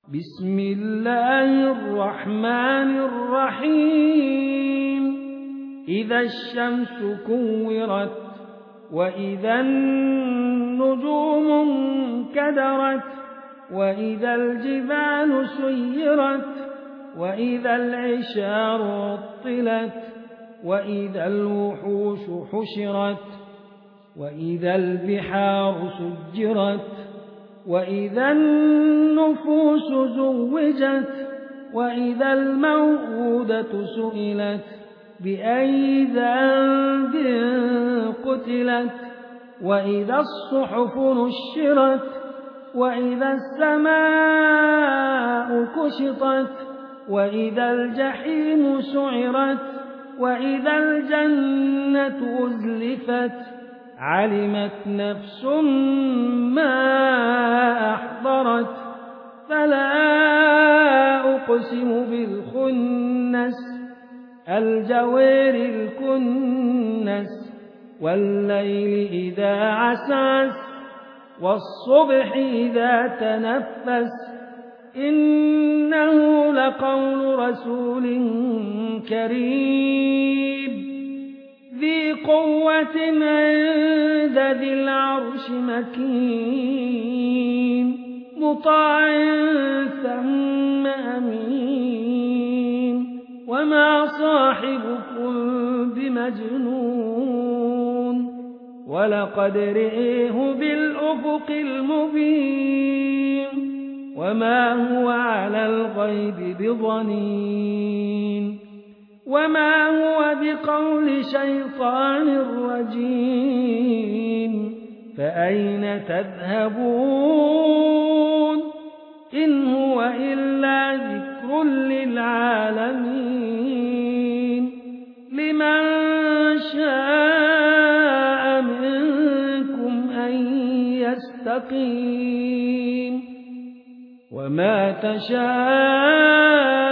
بسم الله الرحمن الرحيم إذا الشمس كورت وإذا النجوم انكدرت وإذا الجبال سيرت وإذا العشار عطلت وإذا الوحوش حشرت وإذا البحار سجرت وإذا النفوس زوجت وإذا الموءودة سئلت بأي ذنب قتلت وإذا الصحف نشرت وإذا السماء كشطت وإذا الجحيم سعرت وإذا الجنة أزلفت علمت نفس ما أحضرت فلا أقسم بالخنس الجوار الكنس والليل إذا عسعس والصبح إذا تنفس إنه لقول رسول كريم ذي قوة عند ذي العرش مكين مطاع ثم أمين وما صاحبكم بمجنون ولقد رئيه بالأفق المبين وما هو على الغيب بضنين وما هو بقول شيطان رجيم فأين تذهبون إن هو إلا ذكر للعالمين لمن شاء منكم أن يستقيم وما تشاءون